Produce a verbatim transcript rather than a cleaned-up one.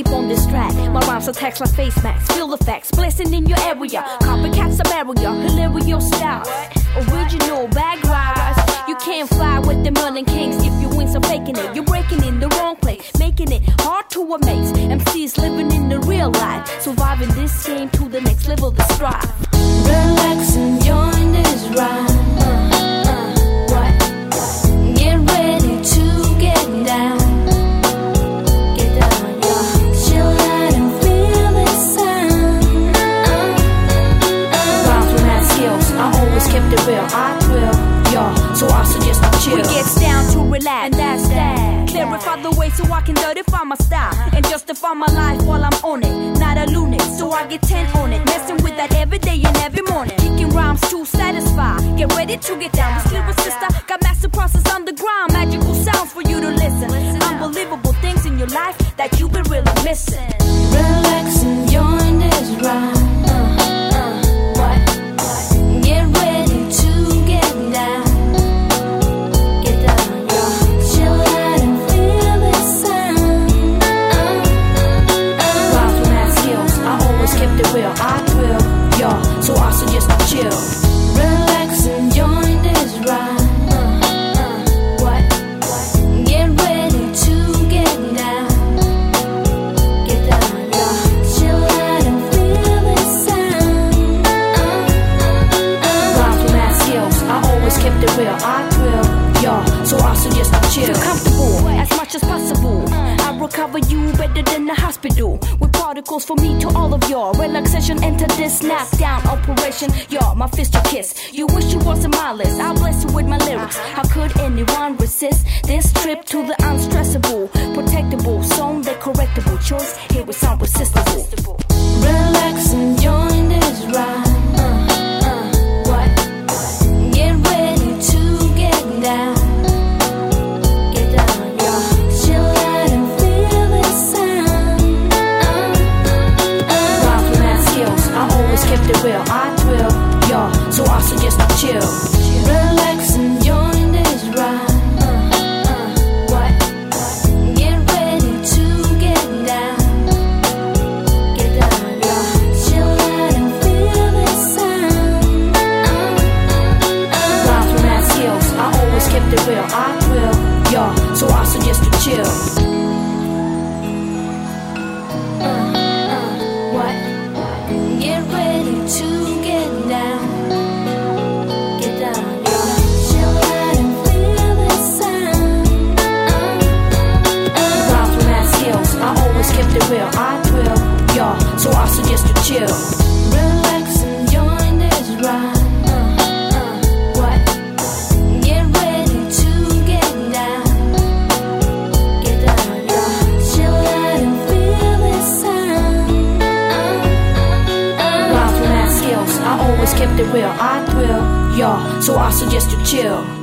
sleep on this track. My rhymes are text like face max. Feel the facts, blessing in your area. Copycats are barrier, hilarious style. Original bag rise. You can't fly with the Merlin Kings if your wings are faking it. You're breaking in the wrong place, making it hard to amaze. M Cs living in the real life, surviving this game to the next level to strive. Relax and join this ride. I will, yo, so I suggest you chill. We gets down to relax, and that's that. Clarify the way so I can certify my style and justify my life while I'm on it. Not a lunatic, so I get ten on it. Messing with that every day and every morning. Kicking rhymes to satisfy. Get ready to get down. This lyricist got master process underground. Magical sounds for you to listen. Unbelievable things in your life that you've been really missing. Relax and join this ride. I will, yo, so I suggest you chill. Relax and join this ride. Uh, uh, what? what? Get ready to get down. Get down, yo. Chill out and feel the sound. Uh, uh, Rhymes with mad skills, I always kept it real. I will, yo, so I suggest you chill. Feel comfortable as much as possible. I recover you better than the hospital. With particles for me to all of y'all. Relaxation, enter this knockdown operation. Y'all, my fist you kiss. You wish you wasn't my list. I'll bless you with my lyrics. How could anyone resist this trip to the unstressable, protectable, song that correctable choice? Here with some resistible. Relax and join this ride. Uh, uh, what? Get ready to get down. Kept it real, I will, yo, so I suggest you chill. Relax and join this ride. Uh, uh, what? Get ready to get down. Get down, yo. Chill out and feel the sound. Uh, uh, Rhymes with mad skills, I always kept it real, I will, yo, so I suggest you chill. To get down, get down, yo. Chill out and feel the sound. Uh, uh, Rhymes with mad skills, I always kept it real. I will, yo, so I suggest you chill. Relax and join this ride. Uh, uh, what? Get ready to get down. Get down, yo. Chill out and feel the sound. I always kept it real, I will, yo, so I suggest you chill.